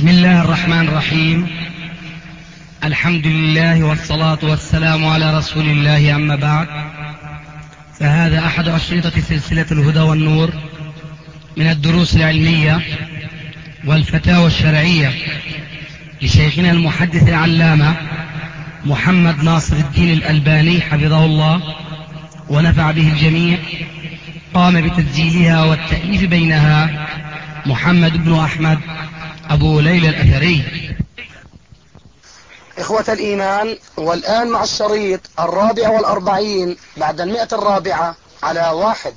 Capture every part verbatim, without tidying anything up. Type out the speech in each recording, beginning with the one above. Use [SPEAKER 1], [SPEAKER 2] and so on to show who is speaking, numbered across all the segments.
[SPEAKER 1] بسم الله الرحمن الرحيم. الحمد لله والصلاة والسلام على رسول الله، أما بعد، فهذا أحد أشرطة سلسلة الهدى والنور من الدروس العلمية والفتاوى الشرعية لشيخنا المحدث العلامة محمد ناصر الدين الألباني حفظه الله ونفع به الجميع. قام بتسجيلها والتأليف بينها محمد بن أحمد أبو ليلى الأثري.
[SPEAKER 2] إخوة الإيمان، والآن مع الشريط الرابع والأربعين بعد المئة الرابعة على واحد.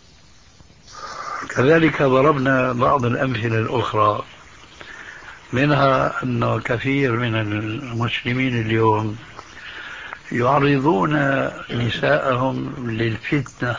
[SPEAKER 3] كذلك ضربنا بعض الأمثلة الأخرى، منها أن كثير من المسلمين اليوم يعرضون نساءهم للفتنة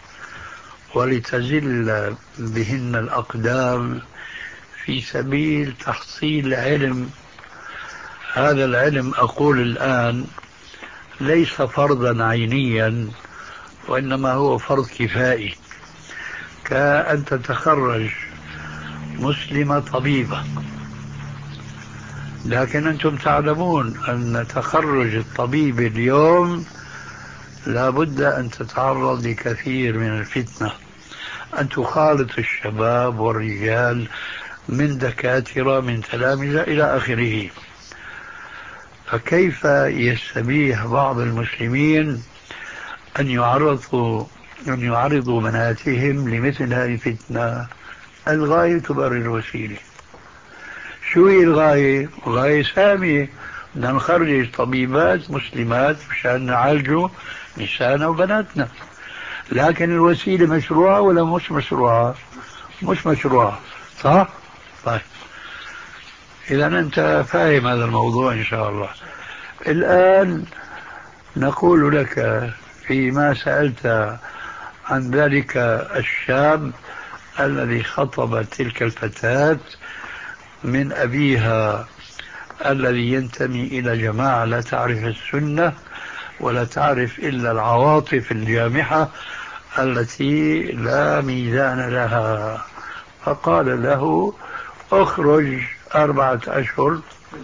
[SPEAKER 3] ولتزل بهن الأقدام في سبيل تحصيل علم. هذا العلم أقول الآن ليس فرضا عينيا، وإنما هو فرض كفائي، كأن تتخرج مسلمة طبيبة، لكن أنتم تعلمون أن تخرج الطبيب اليوم لابد أن تتعرض لكثير من الفتنة، أن تخالط الشباب والرجال من دكاترة من تلامذة إلى آخره. فكيف يستبيح بعض المسلمين أن يعرضوا أن يعرضوا بناتهم لمثل هذه الفتنة؟ الغاية تبرر الوسيلة. شو هي الغاية؟ غاية سامية، بدنا نخرج طبيبات مسلمات مشان نعالجوا نساءنا وبناتنا، لكن الوسيلة مشروعة ولا مش مشروعة؟ مش مشروعة، صح؟ طيب، إذا أنت فاهم هذا الموضوع إن شاء الله. الآن نقول لك فيما سألت عن ذلك الشاب الذي خطب تلك الفتاة من أبيها الذي ينتمي إلى جماعة لا تعرف السنة ولا تعرف إلا العواطف الجامحة التي لا ميزان لها، فقال له اخرج أربعة أشهر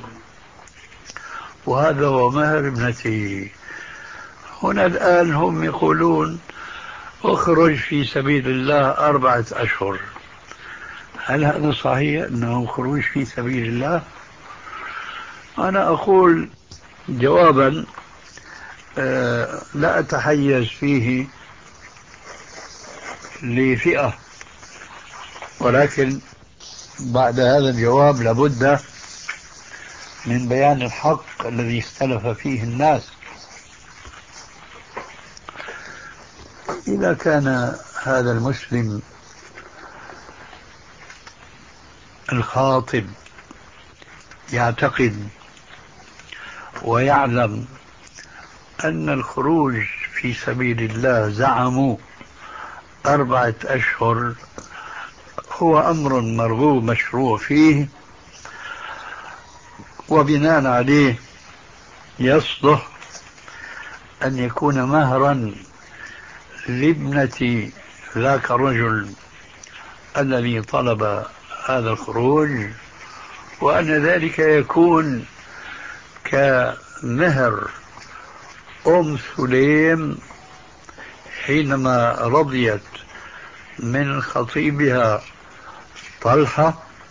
[SPEAKER 3] وهذا هو مهر ابنتي. هنا الآن هم يقولون اخرج في سبيل الله أربعة أشهر. هل هذا صحيح أنه خروج في سبيل الله؟ أنا أقول جوابا آه لا أتحيز فيه لفئة، ولكن بعد هذا الجواب لابد من بيان الحق الذي اختلف فيه الناس. إذا كان هذا المسلم الخاطب يعتقد ويعلم أن الخروج في سبيل الله زعموا أربعة أشهر هو أمر مرغوب مشروع فيه، وبناء عليه يصلح أن يكون مهرا لابنة ذاك الرجل الذي طلب هذا الخروج، وأن ذلك يكون كمهر أم سليم حينما رضيت من خطيبها طلحة،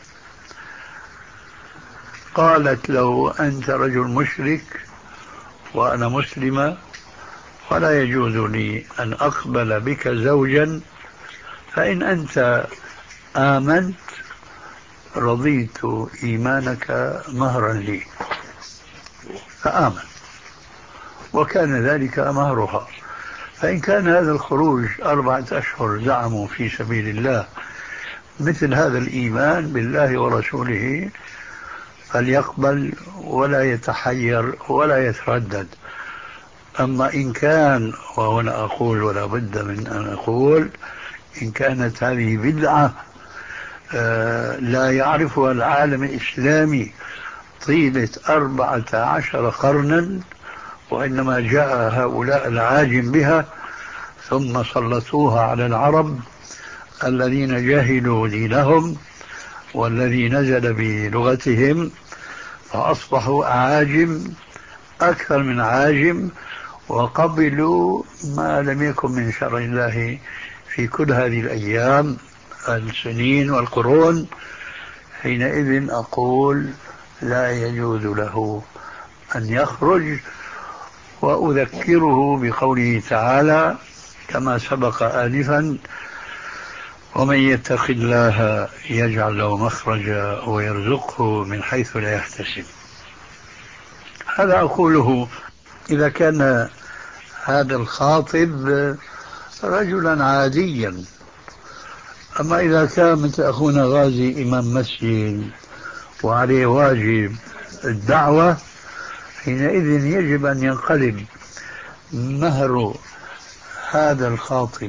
[SPEAKER 3] قالت له أنت رجل مشرك وأنا مسلمة ولا يجوز لي أن أقبل بك زوجا، فإن أنت آمنت رضيت إيمانك مهرا لي، فآمن، وكان ذلك مهرها. فإن كان هذا الخروج أربعة أشهر زعموا في سبيل الله مثل هذا الإيمان بالله ورسوله فليقبل ولا يتحير ولا يتردد. أما إن كان، وهنا أقول ولا بد من أن أقول، إن كانت هذه بدعة لا يعرفها العالم الإسلامي طيلة أربعة عشر قرنا، وإنما جاء هؤلاء العاجم بها ثم سلطوها على العرب الذين جهلوا دينهم والذي نزل بلغتهم، فأصبحوا أعاجم أكثر من عاجم، وقبلوا ما لم يكن من شرع الله في كل هذه الأيام السنين والقرون. حينئذ أقول لا يجوز له أن يخرج. وأذكره بقوله تعالى كما سبق آنفا: ومن يتق الله يجعل له مخرجا ويرزقه من حيث لا يحتسب. هذا أقوله إذا كان هذا الخاطب رجلا عاديا. أما إذا كان مثل أخونا غازي إمام مسجد وعليه واجب الدعوة، حينئذ يجب أن ينقلب مهر هذا الخاطب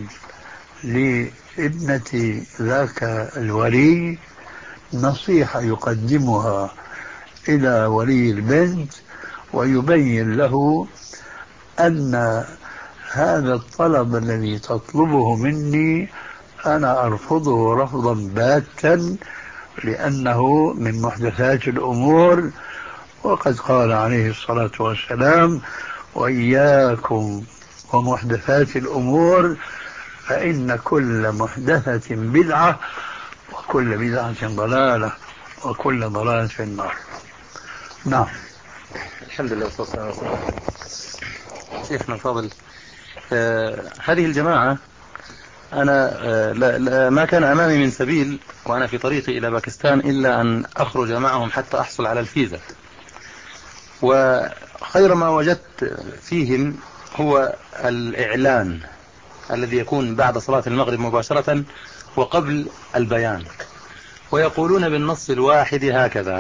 [SPEAKER 3] لابنة ذاك الولي نصيحة يقدمها إلى ولي البنت، ويبين له أن هذا الطلب الذي تطلبه مني أنا أرفضه رفضا باتا، لأنه من محدثات الأمور، وقد قال عليه الصلاة والسلام: وإياكم ومحدثات الأمور فإن كل محدثة بدعة وكل بدعة ضلالة وكل ضلالة في النار. نعم.
[SPEAKER 4] الحمد لله والصلاة والسلام. شيخنا الفاضل، آه هذه الجماعة أنا آه لا لا ما كان أمامي من سبيل وأنا في طريقي إلى باكستان إلا أن أخرج معهم حتى أحصل على الفيزا. وخير ما وجدت فيهم هو الإعلان الذي يكون بعد صلاة المغرب مباشرة وقبل البيان، ويقولون بالنص الواحد هكذا: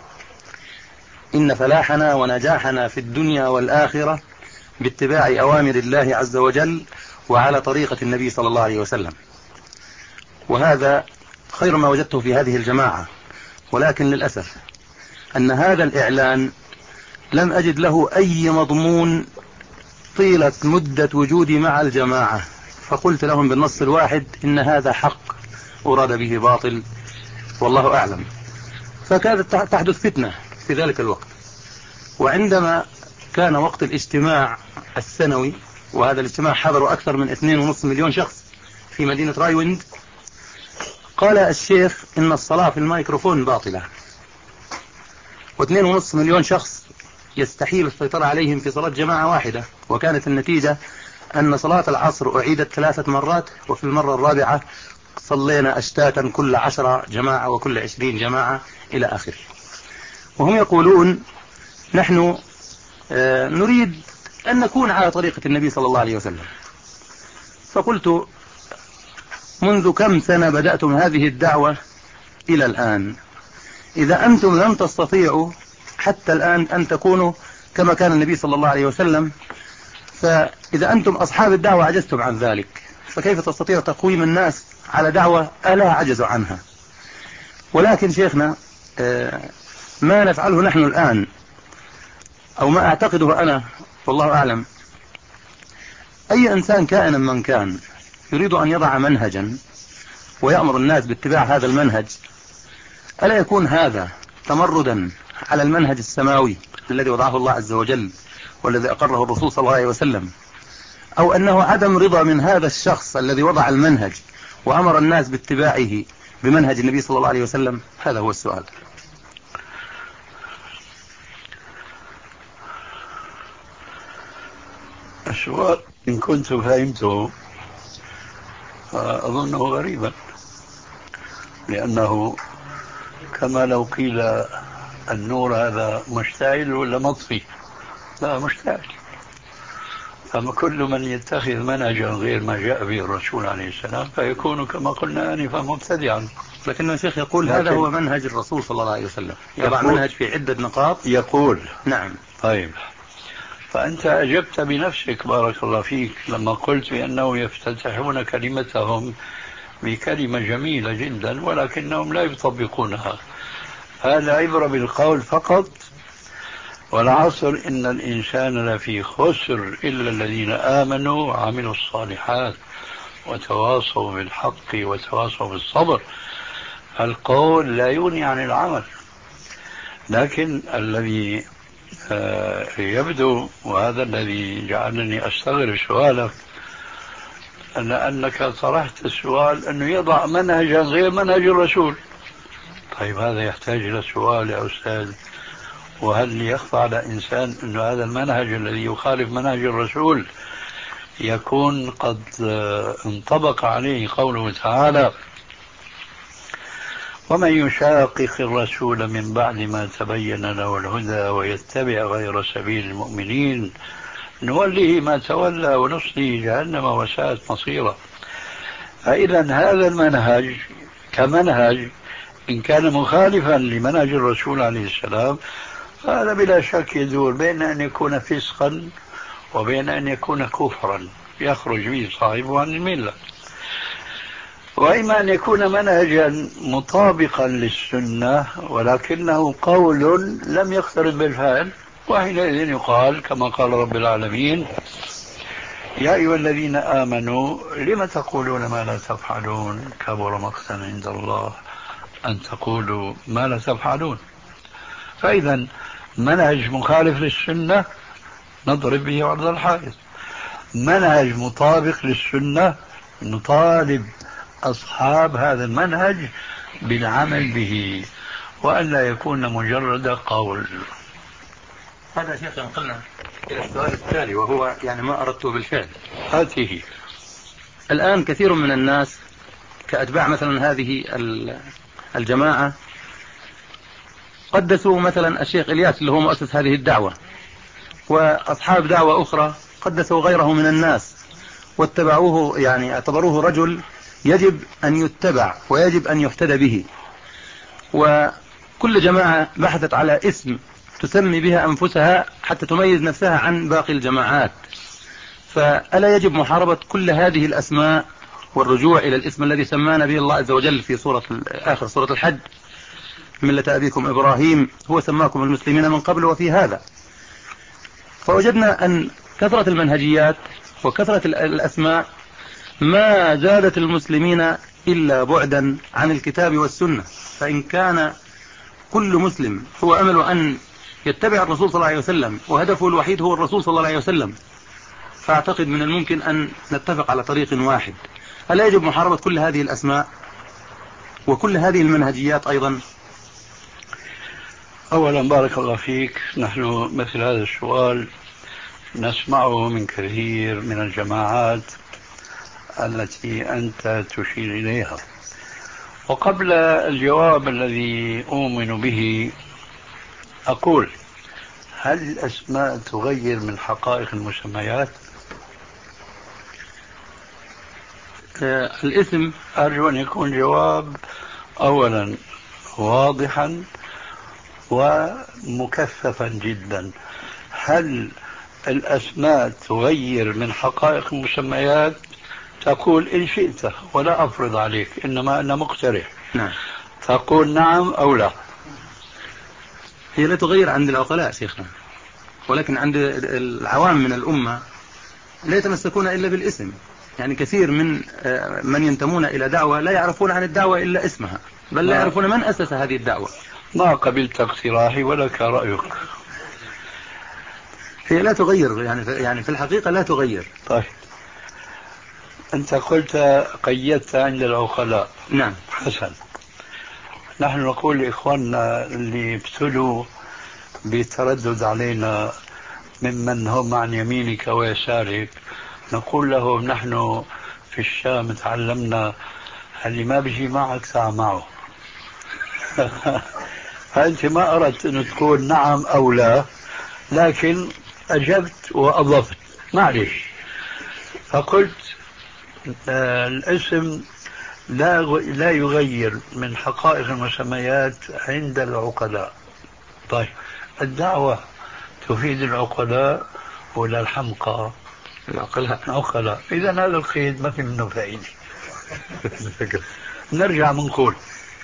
[SPEAKER 4] إن فلاحنا ونجاحنا في الدنيا والآخرة باتباع أوامر الله عز وجل وعلى طريقة النبي صلى الله عليه وسلم. وهذا خير ما وجدته في هذه الجماعة. ولكن للأسف أن هذا الإعلان لم أجد له أي مضمون طيلة مدة وجودي مع الجماعة، فقلت لهم بالنص الواحد: إن هذا حق أراد به باطل والله أعلم. فكانت تحدث فتنة في ذلك الوقت. وعندما كان وقت الاجتماع السنوي، وهذا الاجتماع حضروا أكثر من اثنين ونصف مليون شخص في مدينة رايوند، قال الشيخ إن الصلاة في الميكروفون باطلة، واثنين ونصف مليون شخص يستحيل السيطرة عليهم في صلاة جماعة واحدة. وكانت النتيجة أن صلاة العصر أعيدت ثلاثة مرات، وفي المرة الرابعة صلينا أشتاتا كل عشرة جماعة وكل عشرين جماعة إلى آخره. وهم يقولون: نحن نريد أن نكون على طريقة النبي صلى الله عليه وسلم. فقلت: منذ كم سنة بدأتم هذه الدعوة إلى الآن؟ إذا أنتم لم تستطيعوا حتى الآن أن تكونوا كما كان النبي صلى الله عليه وسلم، فإذا أنتم أصحاب الدعوة عجزتم عن ذلك، فكيف تستطيع تقويم الناس على دعوة ألا عجزوا عنها؟ ولكن شيخنا، ما نفعله نحن الآن أو ما أعتقده أنا والله أعلم، أي إنسان كائنا من كان يريد أن يضع منهجا ويأمر الناس باتباع هذا المنهج، ألا يكون هذا تمردا على المنهج السماوي الذي وضعه الله عز وجل والذي أقره الرسول صلى الله عليه وسلم، أو أنه عدم رضا من هذا الشخص الذي وضع المنهج وأمر الناس باتباعه بمنهج النبي صلى الله عليه وسلم؟ هذا هو السؤال.
[SPEAKER 3] السؤال إن كنت فهمته أظنه غريبا، لأنه كما لو قيل النور هذا مشتعل ولا مطفي؟ لا، مشتعل. فما كل من يتخذ منهجا غير ما جاء به الرسول عليه السلام فيكون كما قلنا آنفا مبتدعا.
[SPEAKER 4] لكن الشيخ يقول هذا هو منهج الرسول صلى الله عليه وسلم، يضع منهج في عدة نقاط.
[SPEAKER 3] يقول
[SPEAKER 4] نعم.
[SPEAKER 3] طيب، فأنت أجبت بنفسك بارك الله فيك لما قلت بأنه يفتتحون كلمتهم بكلمة جميلة جدا ولكنهم لا يطبقونها. هذا عبرة بالقول فقط. والعصر إن الإنسان لفي خسر إلا الذين آمنوا وعملوا الصالحات وتواصوا بالحق وتواصوا بالصبر. القول لا يغني عن العمل. لكن الذي يبدو، وهذا الذي جعلني أستغرب سؤالك، أن أنك طرحت السؤال أنه يضع منهجا غير منهج الرسول. طيب هذا يحتاج إلى سؤال يا أستاذ، وهل يخفى على إنسان أن هذا المنهج الذي يخالف منهج الرسول يكون قد انطبق عليه قوله تعالى: ومن يشاقق الرسول من بعد ما تبين له الهدى ويتبع غير سبيل المؤمنين نوله ما تولى ونصله جهنم وساءت مصيرا. فإذا هذا المنهج كمنهج إن كان مخالفا لمنهج الرسول عليه السلام فهذا بلا شك يدور بين أن يكون فسقا وبين أن يكون كفرا يخرج به صاحبه عن الملة، وإما أن يكون منهجا مطابقا للسنة ولكنه قول لم يقترن بالفعل، وحينئذ يقال كما قال رب العالمين: يا أيها الذين آمنوا لم تقولون ما لا تفعلون كبر مقتا عند الله أن تقولوا ما لا تفعلون. فإذا منهج مخالف للسنة نضرب به عرض الحائط، منهج مطابق للسنة نطالب أصحاب هذا المنهج بالعمل به وأن لا يكون مجرد قول.
[SPEAKER 4] هذا شيخ ينقلنا إلى السؤال التالي، وهو يعني ما أردته بالفعل.
[SPEAKER 3] هاته
[SPEAKER 4] الآن كثير من الناس كأتباع مثلا هذه الجماعة قدسوا مثلا الشيخ إلياس اللي هو مؤسس هذه الدعوة، وأصحاب دعوة أخرى قدسوا غيره من الناس واتبعوه، يعني اعتبروه رجل يجب أن يتبع ويجب أن يحتدى به، وكل جماعة بحثت على اسم تسمي بها أنفسها حتى تميز نفسها عن باقي الجماعات. فألا يجب محاربة كل هذه الأسماء والرجوع إلى الاسم الذي سمانا به الله عز وجل في سورة آخر سورة الحج: ملة أبيكم إبراهيم هو سماكم المسلمين من قبل وفي هذا. فوجدنا أن كثرة المنهجيات وكثرة الأسماء ما زادت المسلمين إلا بعدا عن الكتاب والسنة. فإن كان كل مسلم هو أمل أن يتبع الرسول صلى الله عليه وسلم وهدفه الوحيد هو الرسول صلى الله عليه وسلم، فأعتقد من الممكن أن نتفق على طريق واحد. ألا يجب محاربة كل هذه الأسماء وكل هذه المنهجيات أيضا؟
[SPEAKER 3] أولا بارك الله فيك، نحن مثل هذا السؤال نسمعه من كثير من الجماعات التي أنت تشير إليها. وقبل الجواب الذي أؤمن به أقول: هل الأسماء تغير من حقائق المسميات؟
[SPEAKER 4] الاسم
[SPEAKER 3] أرجو أن يكون جواب أولا واضحا ومكثفا جدا. هل الأسماء تغير من حقائق المسميات؟ تقول إن شئت ولا أفرض عليك، إنما أنا مقترح.
[SPEAKER 4] نعم.
[SPEAKER 3] تقول نعم أو لا.
[SPEAKER 4] هي لا تغير عند العقلاء شيخنا، ولكن عند العوام من الأمة لا يتمسكون إلا بالاسم. يعني كثير من من ينتمون إلى دعوة لا يعرفون عن الدعوة إلا اسمها، بل لا يعرفون من أسس هذه الدعوة.
[SPEAKER 3] ما قبلت اقتراحي ولك رأيك.
[SPEAKER 4] هي لا تغير، يعني يعني في الحقيقة لا تغير.
[SPEAKER 3] طيب أنت قلت قيدت عند العقلاء.
[SPEAKER 4] نعم.
[SPEAKER 3] حسن. نحن نقول لإخواننا اللي ابتلوا بتردد علينا ممن هم عن يمينك ويسارك، نقول لهم: نحن في الشام تعلمنا اللي ما بيجي معك ساعة معه. فأنت ما أردت أن تقول نعم أو لا، لكن أجبت وأضفت، معلش. فقلت آه الاسم لا لا يغير من حقائق المسميات عند العقلاء. طيب الدعوة تفيد العقلاء ولا الحمقى؟
[SPEAKER 4] العقلاء.
[SPEAKER 3] العقلاء. إذا هذا القيد ما في منه فائدة. نرجع منقول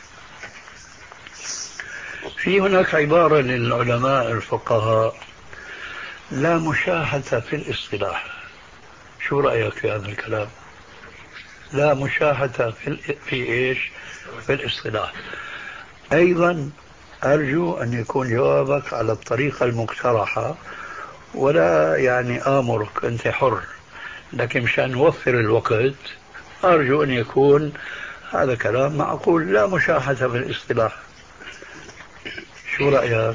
[SPEAKER 3] في هناك عبارة للعلماء الفقهاء: لا مشاحة في الاصطلاح. شو رأيك في هذا الكلام؟ لا مشاحة في, في إيش؟ في الاصطلاح. أيضا أرجو أن يكون جوابك على الطريقة المقترحة، ولا يعني آمرك، أنت حر، لكن مشان نوفر الوقت أرجو أن يكون هذا كلام معقول، لا مشاحة في الاصطلاح. شو رأيك؟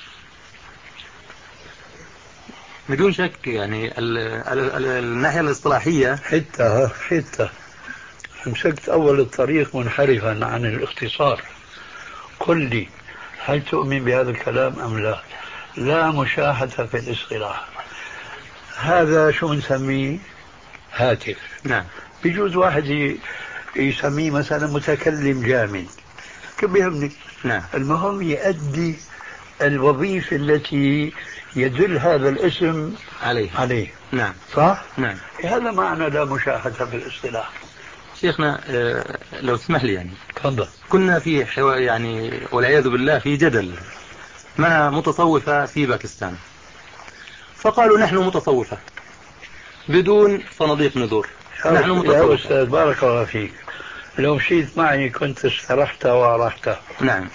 [SPEAKER 4] بدون شك يعني ال ال ال الناحية الاصطلاحية
[SPEAKER 3] حتى حتى مسكت أول الطريق منحرفا عن الاختصار. قل لي هل تؤمن بهذا الكلام أم لا؟ لا مشاحة في الاصطلاح، هذا شو نسميه؟ هاتف.
[SPEAKER 4] نعم.
[SPEAKER 3] بيجوز واحد يسميه مثلا متكلم جامد، كيف بيهمني؟
[SPEAKER 4] نعم.
[SPEAKER 3] المهم يؤدي الوظيفة التي يدل هذا الاسم
[SPEAKER 4] عليه.
[SPEAKER 3] عليه.
[SPEAKER 4] نعم.
[SPEAKER 3] صح؟
[SPEAKER 4] نعم.
[SPEAKER 3] هذا معنى لا مشاحة في الاصطلاح.
[SPEAKER 4] شيخنا لو تسمح لي يعني
[SPEAKER 3] تفضل.
[SPEAKER 4] كنا في حوار يعني والعياذ بالله في جدل مع متصوفة في باكستان، فقالوا نحن متصوفة بدون صناديق نذور، نحن متصوفة.
[SPEAKER 3] يا أستاذ بارك الله فيك، لو مشيت معي كنت استرحت وأرحت.
[SPEAKER 4] نعم.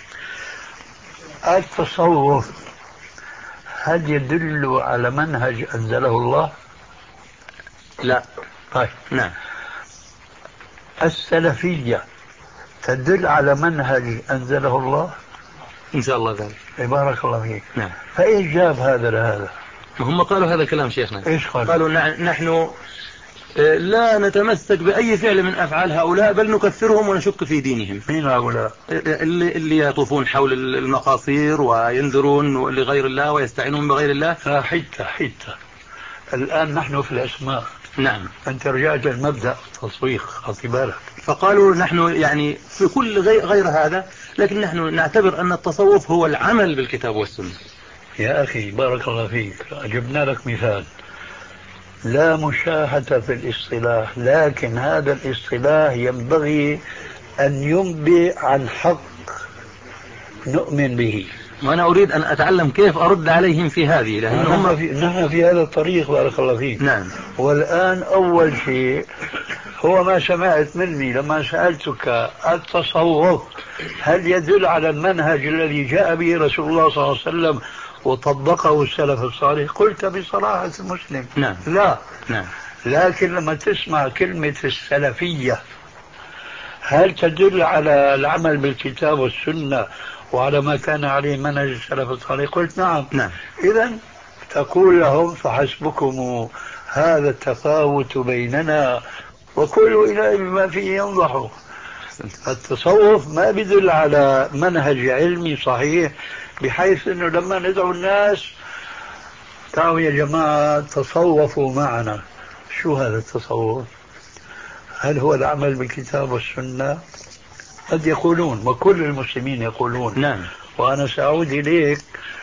[SPEAKER 3] التصوف هل يدل على منهج أنزله الله؟
[SPEAKER 4] لا.
[SPEAKER 3] طيب.
[SPEAKER 4] نعم.
[SPEAKER 3] السلفية تدل على منهج أنزله الله؟
[SPEAKER 4] إن شاء الله ذلك.
[SPEAKER 3] بارك الله فيك.
[SPEAKER 4] نعم.
[SPEAKER 3] فإيش جاب هذا لهذا؟
[SPEAKER 4] هم قالوا هذا الكلام شيخنا.
[SPEAKER 3] إيش قالوا؟
[SPEAKER 4] قالوا نحن لا نتمسك بأي فعل من أفعال هؤلاء، بل نكفرهم ونشك في دينهم.
[SPEAKER 3] مين هؤلاء؟
[SPEAKER 4] اللي, اللي يطوفون حول المقاصير وينذرون لغير الله ويستعينون بغير الله.
[SPEAKER 3] لا حتى حتى الآن نحن في الأسماء.
[SPEAKER 4] نعم.
[SPEAKER 3] أنت رجعت المبدأ تصويق، خطي بالك.
[SPEAKER 4] فقالوا نحن يعني في كل غير, غير هذا، لكن نحن نعتبر أن التصوف هو العمل بالكتاب والسنة.
[SPEAKER 3] يا أخي بارك الله فيك، جبنا لك مثال. لا مشاحة في الاصطلاح، لكن هذا الاصطلاح ينبغي أن ينبئ عن حق نؤمن به.
[SPEAKER 4] وأنا أريد أن أتعلم كيف أرد عليهم في هذه، لأنهم
[SPEAKER 3] نحن في, نحن في هذا الطريق بارك الله فيك.
[SPEAKER 4] نعم.
[SPEAKER 3] والآن أول شيء هو ما سمعت مني لما سألتك التصوف هل يدل على المنهج الذي جاء به رسول الله صلى الله عليه وسلم وطبقه السلف الصالح؟ قلت بصراحة المسلم
[SPEAKER 4] نعم.
[SPEAKER 3] لا.
[SPEAKER 4] نعم.
[SPEAKER 3] لكن لما تسمع كلمة السلفية هل تدل على العمل بالكتاب والسنة وعلى ما كان عليه منهج السلف الصالح؟ قلت نعم.
[SPEAKER 4] نعم.
[SPEAKER 3] إذن تقول لهم فحسبكم هذا التفاوت بيننا وكل إله بما فيه ينضح. التصوف ما بيدل على منهج علمي صحيح، بحيث أنه لما ندعو الناس تعالوا يا جماعة تصوفوا معنا. شو هذا التصوف؟ هل هو العمل بالكتاب والسنة؟ قد يقولون، وكل المسلمين يقولون.
[SPEAKER 4] نعم.
[SPEAKER 3] وأنا سأعود إليك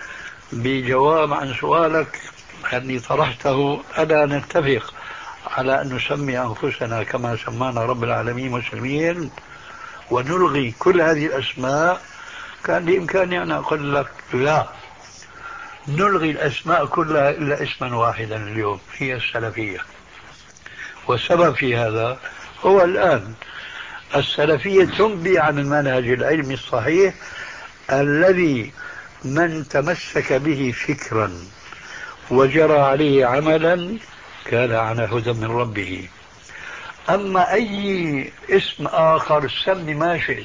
[SPEAKER 3] بجواب عن سؤالك الذي طرحته. ألا نتفق على أن نسمي أنفسنا كما سمانا رب العالمين مسلمين ونلغي كل هذه الأسماء؟ كان بإمكاني أن أقول لك لا، نلغي الأسماء كلها إلا اسما واحدا اليوم، هي السلفية. والسبب في هذا هو الآن السلفية تنبي عن المنهج العلمي الصحيح الذي من تمسك به فكرا وجرى عليه عملا كان على هدى من ربه. أما أي اسم آخر سمي ما شئت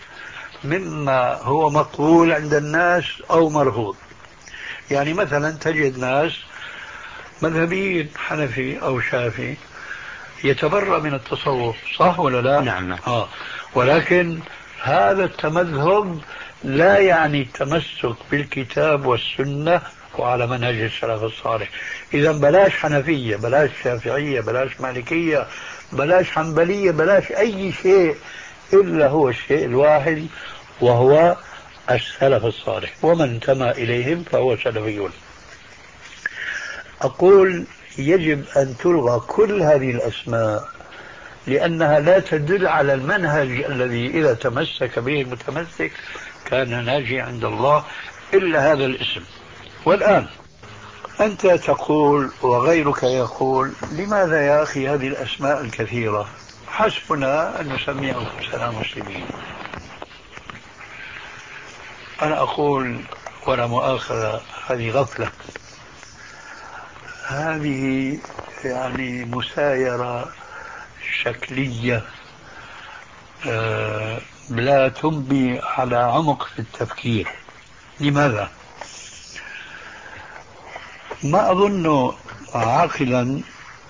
[SPEAKER 3] مما هو مقبول عند الناس أو مرفوض. يعني مثلا تجد ناس مذهبيين حنفي أو شافعي يتبرأ من التصوف، صح ولا لا؟
[SPEAKER 4] نعم.
[SPEAKER 3] آه. ولكن هذا التمذهب لا يعني التمسك بالكتاب والسنة وعلى منهج السلف الصالح. إذا بلاش حنفية، بلاش شافعية، بلاش مالكية، بلاش حنبلية، بلاش أي شيء إلا هو الشيء الواحد وهو السلف الصالح، ومن انتمى إليهم فهو سلفيون. أقول يجب أن تلغى كل هذه الأسماء لأنها لا تدل على المنهج الذي إذا تمسك به المتمسك كان ناجي عند الله إلا هذا الاسم. والآن أنت تقول وغيرك يقول لماذا يا أخي هذه الأسماء الكثيرة؟ حسبنا أن نسمي أنفسنا مسلمين. أنا أقول ولا مؤاخذة، هذه غفلة، هذه يعني مسايرة شكلية آه لا تنبي على عمق في التفكير. لماذا؟ ما أظن عاقلا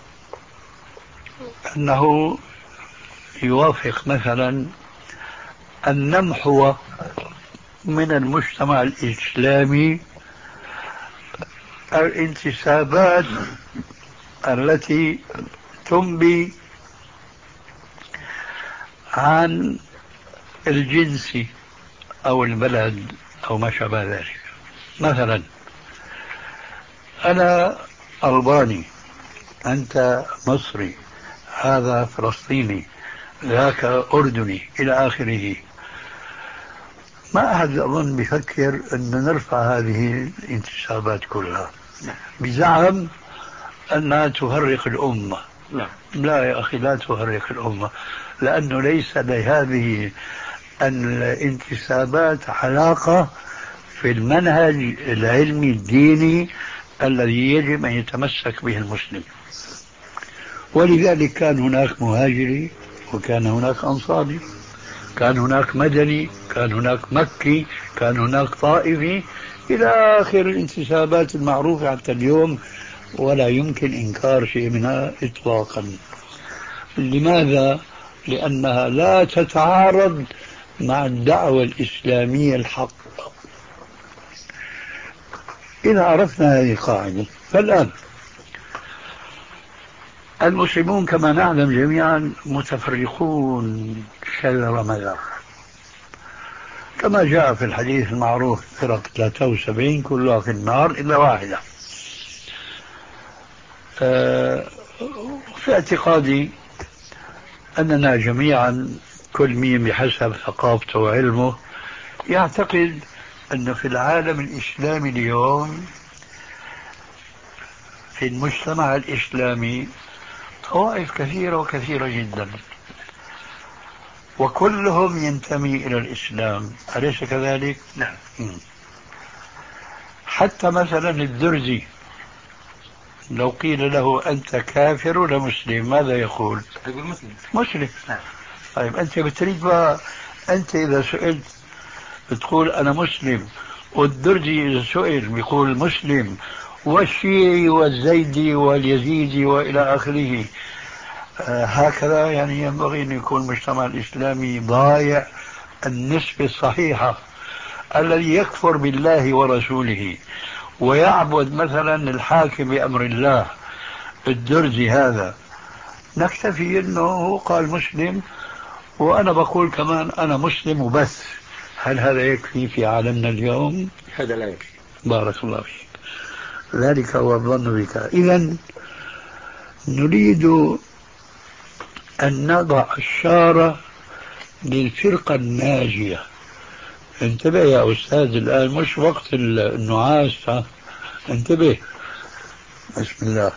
[SPEAKER 3] أنه يوافق مثلا أن نمحو من المجتمع الإسلامي الانتسابات التي تنبي عن الجنس أو البلد أو ما شابه ذلك. مثلا أنا ألباني، أنت مصري، هذا فلسطيني، ذاك أردني، إلى آخره. ما أحد أظن بيفكر أن نرفع هذه الانتسابات كلها بزعم أنها تفرق الأمة. لا يا أخي، لا تفرق الأمة، لأنه ليس لهذه الانتسابات علاقة في المنهج العلمي الديني الذي يجب أن يتمسك به المسلم. ولذلك كان هناك مهاجري، وكان هناك أنصاري، كان هناك مدني، كان هناك مكي، كان هناك طائفي، إلى آخر الانتسابات المعروفة حتى اليوم، ولا يمكن إنكار شيء منها إطلاقا. لماذا؟ لأنها لا تتعارض مع الدعوة الإسلامية الحق. إذا عرفنا هذه القاعدة، فالآن المسلمون كما نعلم جميعا متفرقون شذر مذر، كما جاء في الحديث المعروف: فرق ثلاثة وسبعين كلها في النار إلا واحدة. في اعتقادي أننا جميعا كل مين بحسب ثقافته وعلمه يعتقد أن في العالم الإسلامي اليوم، في المجتمع الإسلامي، طوائف كثيرة وكثيرة جدا، وكلهم ينتمي إلى الإسلام، أليس كذلك؟ نعم. حتى مثلا الدرزي لو قيل له أنت كافر ولا مسلم، ماذا يقول؟ يقول مسلم. مسلم. نعم. طيب أنت بتريد بقى، أنت إذا سئلت بتقول أنا مسلم، والدرزي إذا سئل بيقول مسلم، والشيعي والزيدي واليزيدي وإلى آخره. آه هكذا يعني ينبغي أن يكون المجتمع الإسلامي ضايع النسبة الصحيحة. الذي يكفر بالله ورسوله ويعبد مثلا الحاكم بأمر الله الدرزي هذا، نكتفي أنه قال مسلم وأنا بقول كمان أنا مسلم وبس. هل هذا يكفي في عالمنا اليوم؟ هذا لا يكفي. بارك الله فيك. ذلك هو الظن بك. إذن نريد أن نضع الشارة للفرقة الناجية. انتبه يا أستاذ، الآن مش وقت النعاس، انتبه. بسم الله.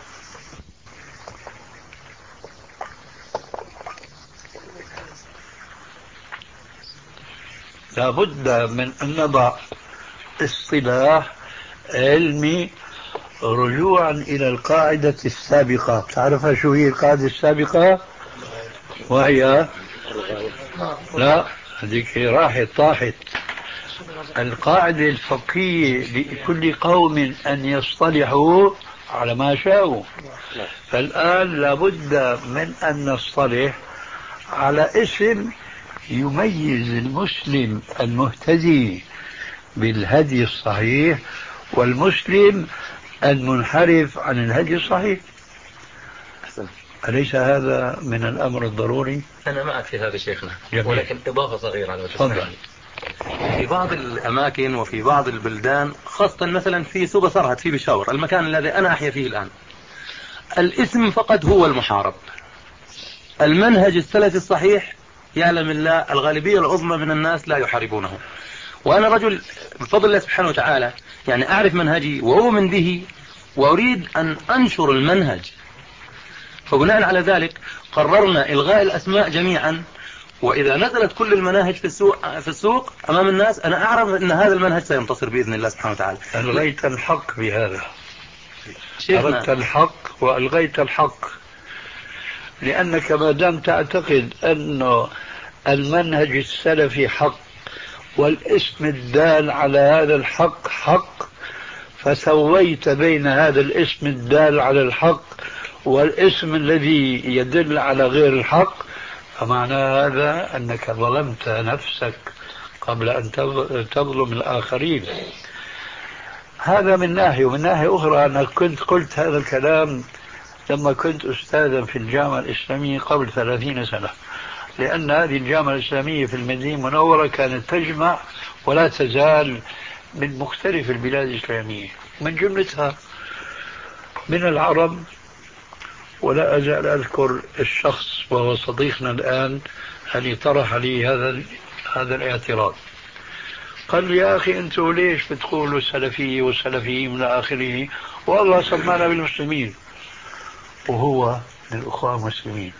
[SPEAKER 3] لابد من أن نضع اصطلاح علمي رجوعا إلى القاعدة السابقة. تعرفها شو هي القاعدة السابقة؟ وهي لا هذيك راحت طاحت. القاعدة الفقهية لكل قوم أن يصطلحوا على ما شاءوا. فالآن لابد من أن نصطلح على اسم يميز المسلم المهتدي بالهدي الصحيح والمسلم المنحرف عن الهدي الصحيح. أليس هذا من الأمر الضروري؟
[SPEAKER 4] أنا معك في هذا شيخنا،
[SPEAKER 3] جميل.
[SPEAKER 4] ولكن إضافة صغيرة على وجه. في بعض الأماكن وفي بعض البلدان، خاصة مثلا في سوبا سرهد في بشاور، المكان الذي أنا أحيا فيه الآن، الاسم فقط هو المحارب. المنهج السلفي الصحيح يعلم الله الغالبية العظمى من الناس لا يحاربونه. وأنا رجل بفضل الله سبحانه وتعالى يعني أعرف منهجي وأؤمن به وأريد أن أنشر المنهج. فبناء على ذلك قررنا إلغاء الأسماء جميعا، وإذا نزلت كل المناهج في السوق, في السوق أمام الناس أنا أعرف أن هذا المنهج سينتصر بإذن الله سبحانه وتعالى.
[SPEAKER 3] ألغيت الحق بهذا،
[SPEAKER 4] شيخنا
[SPEAKER 3] أردت الحق وألغيت الحق، لأنك ما دام تعتقد أنه المنهج السلفي حق والاسم الدال على هذا الحق حق، فسويت بين هذا الاسم الدال على الحق والاسم الذي يدل على غير الحق، فمعنى هذا أنك ظلمت نفسك قبل أن تظلم الآخرين. هذا من ناحية. ومن ناحية أخرى أنا كنت قلت هذا الكلام لما كنت أستاذا في الجامعة الإسلامية قبل ثلاثين سنة، لأن هذه الجامعة الإسلامية في المدينة المنورة كانت تجمع ولا تزال من مختلف البلاد الإسلامية، من جملتها من العرب. ولا أزال أذكر الشخص وهو صديقنا الآن الذي طرح لي هذا هذا الاعتراض. قال لي يا أخي أنتوا ليش بتقولوا السلفية والسلفيين من آخره والله سمانا بالمسلمين وهو من الأخوة المسلمين؟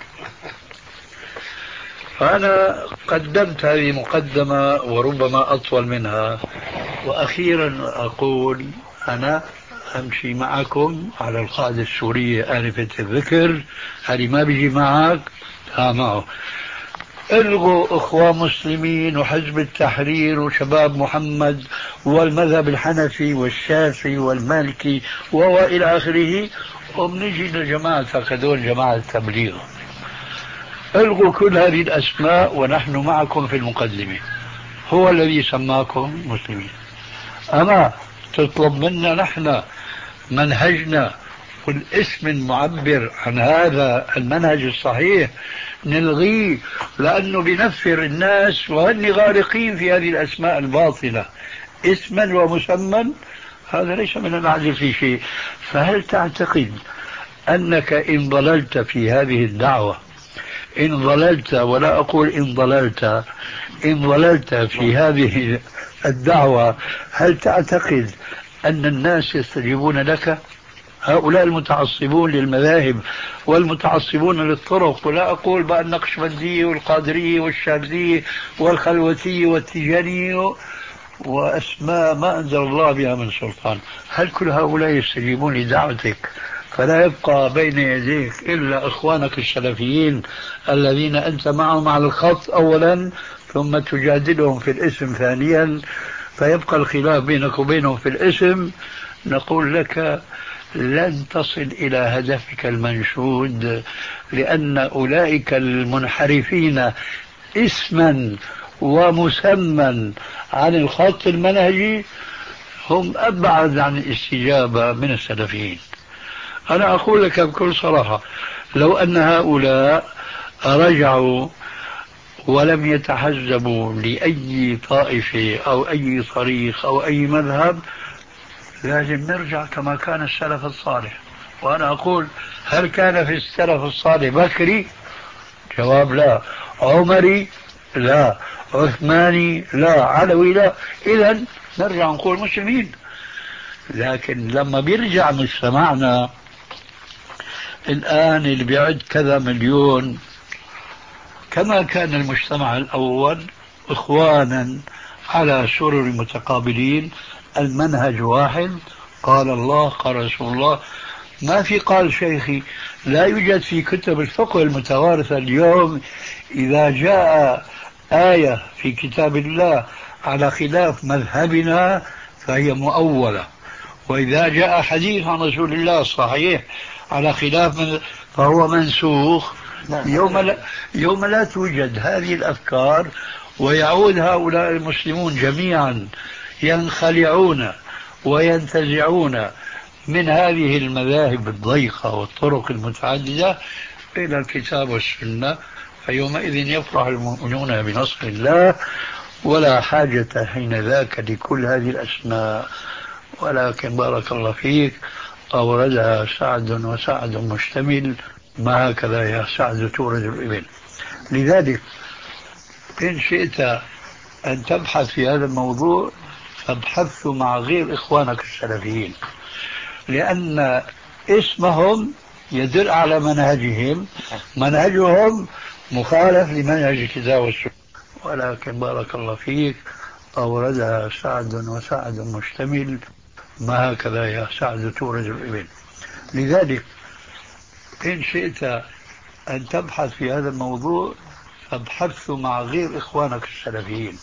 [SPEAKER 3] فأنا قدمت هذه مقدمة وربما أطول منها، وأخيرا أقول أنا أمشي معكم على القاعدة السورية آنفة الذكر، هذه ما بيجي معك ها معه. الغوا اخوة مسلمين وحزب التحرير وشباب محمد والمذهب الحنفي والشافعي والمالكي والى اخره، وبنجي لجماعة هذول جماعة التبليغ. الغوا كل هذه الاسماء ونحن معكم في المقدمة. هو الذي سماكم مسلمين، اما تطلب منا نحن منهجنا والاسم المعبر عن هذا المنهج الصحيح نلغيه، لأنه بنفر الناس وهن غارقين في هذه الأسماء الباطلة اسما ومسمى. هذا ليس من العجز في شيء. فهل تعتقد أنك إن ضللت في هذه الدعوة، إن ضللت ولا أقول إن ضللت إن ضللت في هذه الدعوة، هل تعتقد أن الناس يستجيبون لك؟ هؤلاء المتعصبون للمذاهب والمتعصبون للطرق، ولا أقول بقى النقشبندية والقادرية والشاذلية والخلوتية والتيجانية وأسماء ما أنزل الله بها من سلطان، هل كل هؤلاء يستجيبون لدعوتك؟ فلا يبقى بين يديك إلا إخوانك السلفيين الذين أنت معهم على الخط أولا، ثم تجادلهم في الاسم ثانيا، فيبقى الخلاف بينك وبينهم في الاسم. نقول لك لن تصل إلى هدفك المنشود، لأن أولئك المنحرفين اسما ومسمى عن الخط المنهجي هم أبعد عن الاستجابة من السلفيين. أنا أقول لك بكل صراحة، لو أن هؤلاء رجعوا ولم يتحزبوا لأي طائفة أو أي طريق أو أي مذهب، لازم نرجع كما كان السلف الصالح. وأنا أقول هل كان في السلف الصالح بكري؟ جواب لا. عمري؟ لا. عثماني؟ لا. علوي؟ لا. إذن نرجع نقول مسلمين. لكن لما بيرجع مجتمعنا الآن اللي بيعد كذا مليون كما كان المجتمع الأول إخوانا على سرر متقابلين، المنهج واحد، قال الله قال رسول الله، ما في قال شيخي. لا يوجد في كتب الفقه المتوارثة اليوم إذا جاء آية في كتاب الله على خلاف مذهبنا فهي مؤولة، وإذا جاء حديث عن رسول الله صحيح على خلاف فهو منسوخ. يوم لا, يوم لا توجد هذه الأفكار ويعود هؤلاء المسلمون جميعا ينخلعون وينتزعون من هذه المذاهب الضيقة والطرق المتعددة إلى الكتاب والسنة، فيومئذ يفرح المؤمنون بنصر الله ولا حاجة حين ذاك لكل هذه الأسماء. ولكن بارك الله فيك أوردها سعد وسعد مشتمل، ما هكذا يا سعد تورد الإبل. لذلك إن شئت أن تبحث في هذا الموضوع فابحث مع غير إخوانك السلفيين، لأن اسمهم يدل على منهجهم، منهجهم مخالف لمنهج الكتاب والسنة. ولكن بارك الله فيك أوردها سعد وسعد مشتمل، ما هكذا يا سعد تورد الإبل. لذلك إن شئت أن تبحث في هذا الموضوع فابحث مع غير إخوانك السلفيين،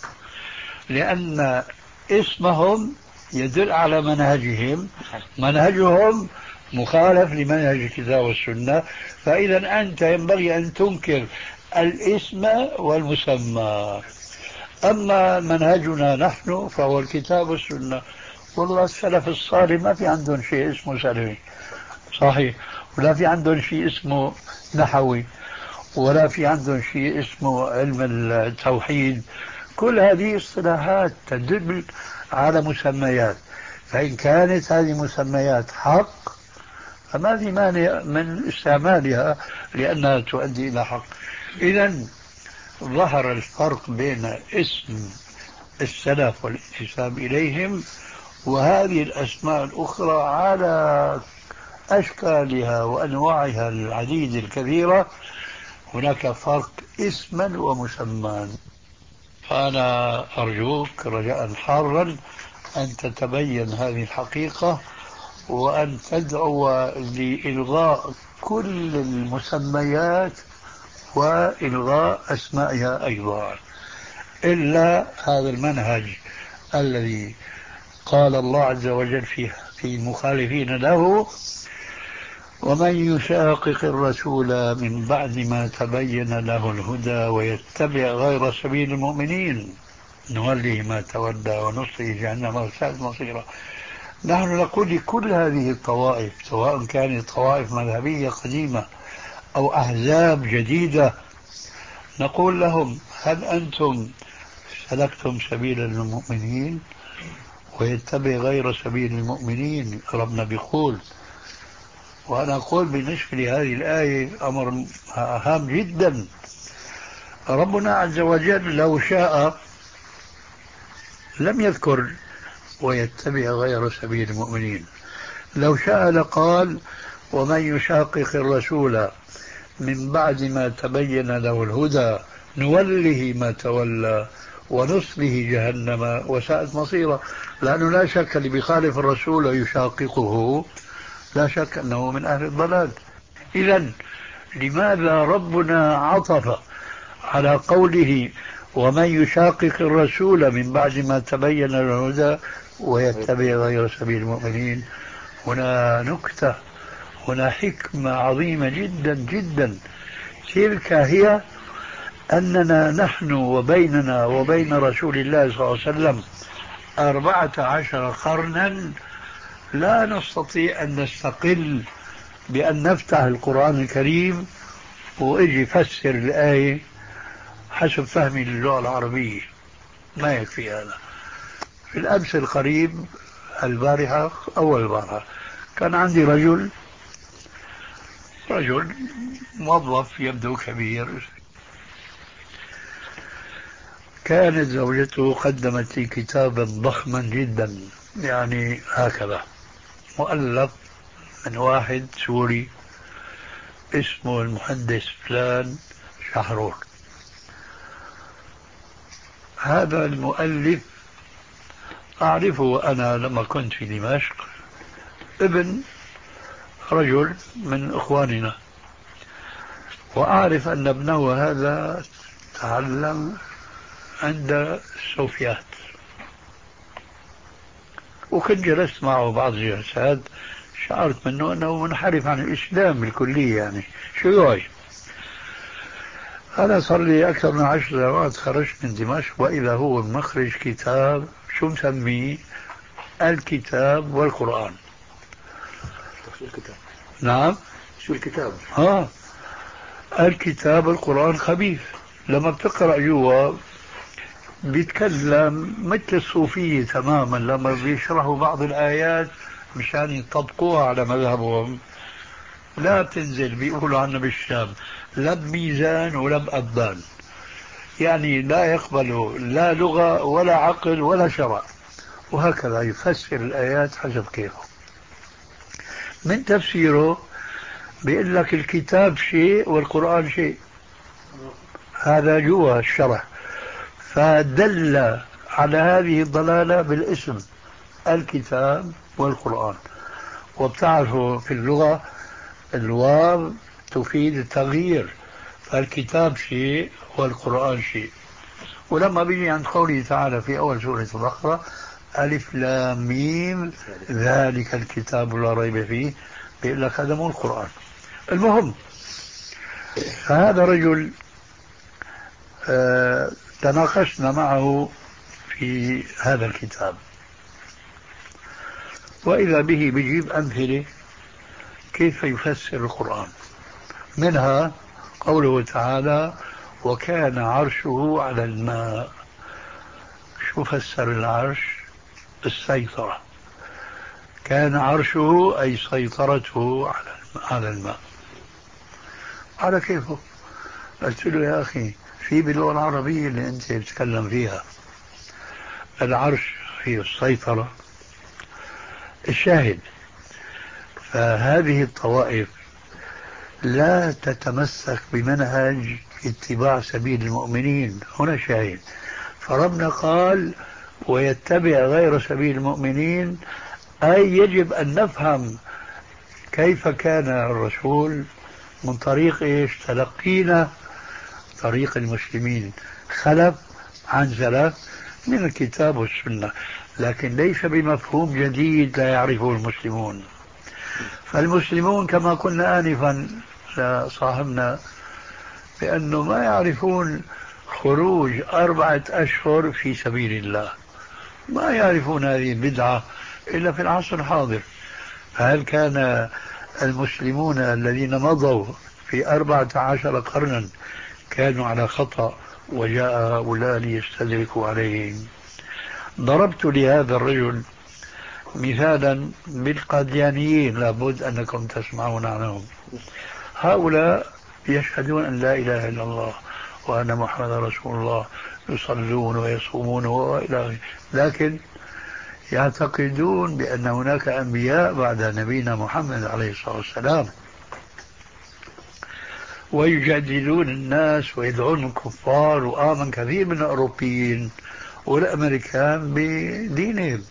[SPEAKER 3] لأن اسمهم يدل على منهجهم، منهجهم مخالف لمنهج الكتاب والسنة. فإذا أنت ينبغي أن تنكر الاسم والمسمى. أما منهجنا نحن فهو الكتاب والسنة. والله السلف الصالح ما في عندهم شيء اسمه سلفي صحيح، ولا في عندهم شيء اسمه نحوي، ولا في عندهم شيء اسمه علم التوحيد. كل هذه اصطلاحات تدل على مسميات، فإن كانت هذه مسميات حق فما في مانع من استعمالها لأنها تؤدي إلى حق. إذن ظهر الفرق بين اسم السلف والانتساب إليهم وهذه الأسماء الأخرى على أشكالها وأنواعها العديدة الكثيرة. هناك فرق اسما ومسمى. فأنا أرجوك رجاء حارا أن تتبين هذه الحقيقة وأن تدعو لإلغاء كل المسميات وإلغاء أسمائها أيضا، إلا هذا المنهج الذي قال الله عز وجل فيه في المخالفين له: ومن يشاقق الرسول من بعد ما تبين له الهدى ويتبع غير سبيل المؤمنين نوله ما تولى ونصله جهنم وساءت مصيرا. نحن نقول لكل هذه الطوائف، سواء كانت طوائف مذهبية قديمة أو أحزاب جديدة، نقول لهم: هل أنتم سلكتم سبيل المؤمنين؟ ويتبع غير سبيل المؤمنين ربنا بيقول. وأنا أقول بالنسبة لهذه الآية أمر هام جدا. ربنا عز وجل لو شاء لم يذكر ويتبع غير سبيل المؤمنين، لو شاء لقال: ومن يشاقق الرسول من بعد ما تبين له الهدى نوله ما تولى ونصله جهنم وساءت مصيرا. لأنه لا شك اللي بيخالف الرسول ويشاققه لا شك أنه من أهل الضلال. إذن لماذا ربنا عطف على قوله ومن يشاقق الرسول من بعد ما تبين له الهدى ويتبع غير سبيل المؤمنين؟ هنا نكتة، هنا حكمة عظيمة جدا جدا. تلك هي أننا نحن وبيننا وبين رسول الله صلى الله عليه وسلم أربعة عشر قرنا لا نستطيع أن نستقل بأن نفتح القرآن الكريم وإجي فسر الآية حسب فهمي للغة العربية. ما يكفي هذا. في الأمس القريب البارحة أول البارحة كان عندي رجل رجل موظف يبدو كبير، كانت زوجته قدمت لي كتابا ضخما جدا، يعني هكذا، مؤلف من واحد سوري اسمه المحدث فلان شحرور. هذا المؤلف أعرفه أنا لما كنت في دمشق، ابن رجل من إخواننا، وأعرف أن ابنه هذا تعلم عند السوفيات، وكنت جلست معه بعض الجلسات شعرت منه أنه منحرف عن الإسلام بالكلية، يعني شيوعي. أنا صار لي أكثر من عشر سنوات خرجت من دمشق وإذا هو مخرج كتاب شو مسميه الكتاب والقرآن. شو الكتاب؟ نعم شو الكتاب؟ ها الكتاب والقرآن خبيث. لما بتقرأ جوا بيتكلم مثل الصوفية تماما، لما بيشرحوا بعض الآيات مشان يطبقوها على مذهبهم لا بتنزل، بيقولوا عنا بالشام لا بميزان ولا بأبان، يعني لا يقبلوا لا لغة ولا عقل ولا شرع، وهكذا يفسر الآيات حسب كيفه. من تفسيره بيقول لك الكتاب شيء والقرآن شيء، هذا جوا الشرح. فدل على هذه الضلالة بالاسم الكتاب والقرآن. وبتعرفوا في اللغة الواو تفيد التغيير، فالكتاب شيء والقرآن شيء. ولما بيجي عند قوله تعالى في أول سورة البقرة ألف لام ميم ذلك الكتاب لا ريب فيه، بيقول لك هذا مو القرآن. المهم، فهذا رجل آه تناقشنا معه في هذا الكتاب، وإذا به بيجيب أمثلة كيف يفسر القرآن. منها قوله تعالى وكان عرشه على الماء. شو فسر العرش؟ السيطرة. كان عرشه أي سيطرته على الماء. على كيفه؟ قلت له يا أخي في باللغة العربية اللي أنت بتتكلم فيها العرش هي السيطرة. الشاهد، فهذه الطوائف لا تتمسك بمنهج اتباع سبيل المؤمنين. هنا شاهد، فربنا قال ويتبع غير سبيل المؤمنين، أي يجب أن نفهم كيف كان الرسول من طريق إيش؟ تلقينا طريق المسلمين خلف عن سلف من الكتاب والسنة، لكن ليس بمفهوم جديد لا يعرفه المسلمون. فالمسلمون كما قلنا آنفا لصاحبنا بأنه ما يعرفون خروج أربعة أشهر في سبيل الله، ما يعرفون هذه البدعة إلا في العصر الحاضر. فهل كان المسلمون الذين مضوا في أربعة عشر قرنا كانوا على خطأ وجاء هؤلاء ليستدركوا عليهم؟ ضربت لهذا الرجل مثالا بالقاديانيين، لابد أنكم تسمعون عنهم. هؤلاء يشهدون أن لا إله إلا الله وأن محمد رسول الله، يصلون ويصومون وإلى، لكن يعتقدون بأن هناك أنبياء بعد نبينا محمد عليه الصلاة والسلام، ويجادلون الناس ويدعون الكفار، وآمن كثير من الأوروبيين والأمريكان بدينهم.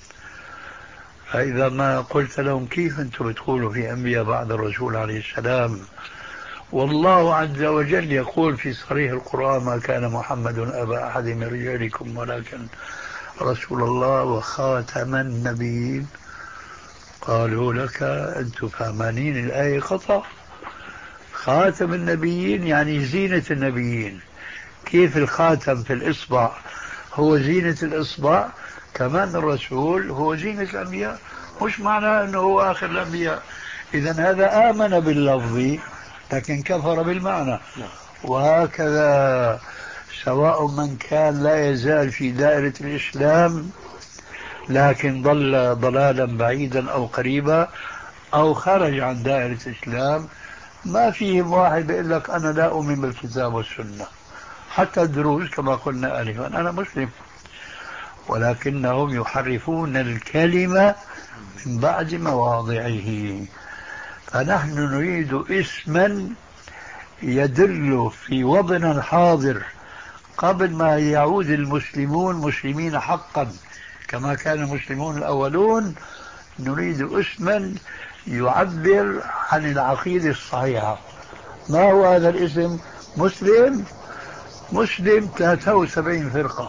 [SPEAKER 3] فإذا ما قلت لهم كيف أنتم بتقولوا في أنبياء بعد الرسول عليه السلام، والله عز وجل يقول في صريح القرآن ما كان محمد أبا أحد من رجالكم ولكن رسول الله وخاتم النبيين، قالوا لك أنتم فهمانين الآية خطأ. خاتم النبيين يعني زينة النبيين. كيف الخاتم في الإصبع هو زينة الإصبع، كمان الرسول هو زينة الأنبياء، مش معناه أنه هو آخر الأنبياء. إذن هذا آمن باللفظ لكن كفر بالمعنى. وهكذا سواء من كان لا يزال في دائرة الإسلام لكن ضل ضلالا بعيدا أو قريبا، أو خرج عن دائرة الإسلام، ما فيهم واحد بيقول لك أنا لا أؤمن بالكتاب والسنة. حتى الدروز كما قلنا آنفا أنا مسلم، ولكنهم يحرفون الكلمة من بعد مواضعه. فنحن نريد اسما يدل في وضعنا الحاضر قبل ما يعود المسلمون مسلمين حقا كما كان المسلمون الأولون، نريد اسما يعبر عن العقيدة الصحيحة. ما هو هذا الاسم؟ مسلم. مسلم ثلاثة وسبعين فرقة،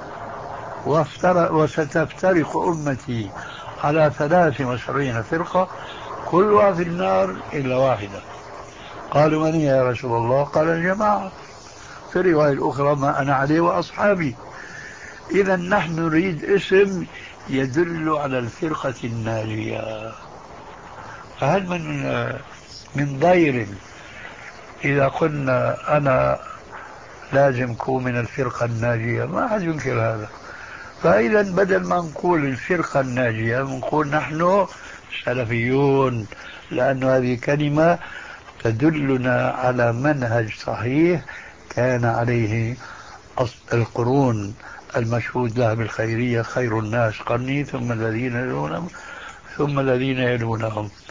[SPEAKER 3] وستفترق أمتي على ثلاث وسبعين فرقة كلها في النار إلا واحدة. قالوا من هي يا رسول الله؟ قال الجماعة. في الرواية الأخرى ما أنا عليه وأصحابي. إذا نحن نريد اسم يدل على الفرقة الناجية. فهل من من ضير إذا قلنا أنا لازم كون من الفرقة الناجية؟ ما أحد ينكر هذا. فإذا بدل ما نقول الفرقة الناجية نقول نحن سلفيون، لأن هذه كلمة تدلنا على منهج صحيح كان عليه القرون المشهود لها بالخيرية، خير الناس قرني ثم الذين يلونهم ثم الذين يلونهم.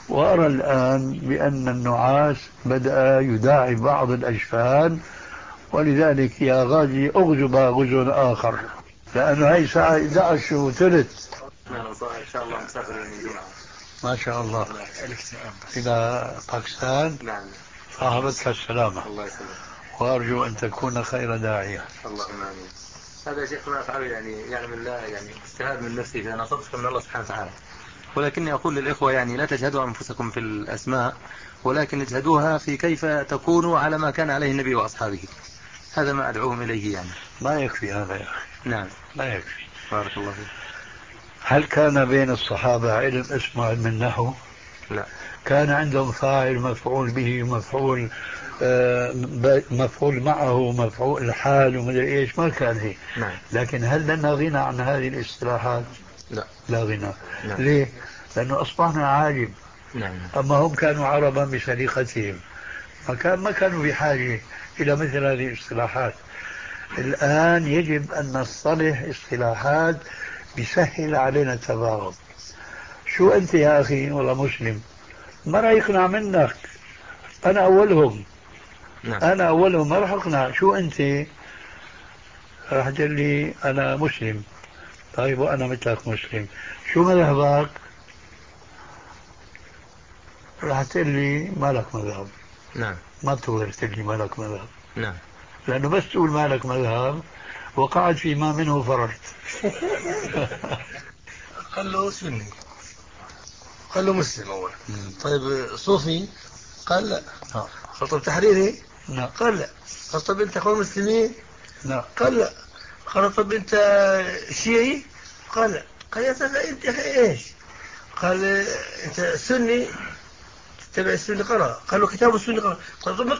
[SPEAKER 3] وأرى الآن بأن النعاس بدأ يداعي بعض الأجفان، ولذلك يا غازي اغزو غزو آخر، لأنه هي ساعة إحدى عشر وثلث.
[SPEAKER 4] إن شاء الله مسافر يوم الجمعة
[SPEAKER 3] ما شاء الله إلى باكستان.
[SPEAKER 4] نعم.
[SPEAKER 3] صاحبتك السلامة.
[SPEAKER 4] الله يسلمك.
[SPEAKER 3] وأرجو أن تكون خير داعية.
[SPEAKER 4] اللهم آمين. هذا شيخ ما أفعله يعني يعلم الله، يعني اجتهاد من نفسي، فأنا صدق من الله سبحانه وتعالى. ولكني أقول للإخوة يعني لا تجهدوا أنفسكم في الأسماء، ولكن اجهدوها في كيف تكونوا على ما كان عليه النبي وأصحابه. هذا ما أدعوهم إليه يعني.
[SPEAKER 3] ما يكفي هذا يا أخي.
[SPEAKER 4] نعم
[SPEAKER 3] ما يكفي.
[SPEAKER 4] بارك الله فيك.
[SPEAKER 3] هل كان بين الصحابة علم اسمه علم النحو؟
[SPEAKER 4] لا.
[SPEAKER 3] كان عندهم فاعل مفعول به مفعول آه مفعول معه مفعول الحال ومدري ايش، ما كان هيك.
[SPEAKER 4] نعم.
[SPEAKER 3] لكن هل لنا غنى عن هذه الاصطلاحات؟
[SPEAKER 4] لا.
[SPEAKER 3] لا غنى.
[SPEAKER 4] نعم.
[SPEAKER 3] ليه؟ لأنه أصبحنا عالم.
[SPEAKER 4] نعم.
[SPEAKER 3] أما هم كانوا عربا بسليقتهم، فكان ما كانوا بحاجة إلى مثل هذه الاصطلاحات. الآن يجب أن نصطلح اصطلاحات بيسهل علينا التفاهم. شو أنت يا أخي والله مسلم، ما راح يقنع منك، أنا أولهم.
[SPEAKER 4] نعم.
[SPEAKER 3] أنا أولهم ما راح أقنع. شو أنت؟ راح تقول لي أنا مسلم. طيب وأنا مثلك مسلم، شو مذهبك؟ راح تقول لي ما لك مذهب.
[SPEAKER 4] نعم.
[SPEAKER 3] ما تقدر تقول لي ما لك مذهب،
[SPEAKER 4] نعم.
[SPEAKER 3] لأنه بس تقول ما لك مذهب وقعد فيما منه فررت.
[SPEAKER 2] قال له سني، قال له مسلم أول. طيب صوفي؟ قال لا. قال طب تحريري؟
[SPEAKER 3] لا.
[SPEAKER 2] قال لا. قال طب أنت أخوان مسلمين؟
[SPEAKER 3] لا.
[SPEAKER 2] قال لا. قال طب أنت شيعي؟ قال لا. قال يا سيدي أنت إيش؟ قال أنت سني تتبع السنة قرأ. قال له كتاب السنة قرأ. قال طب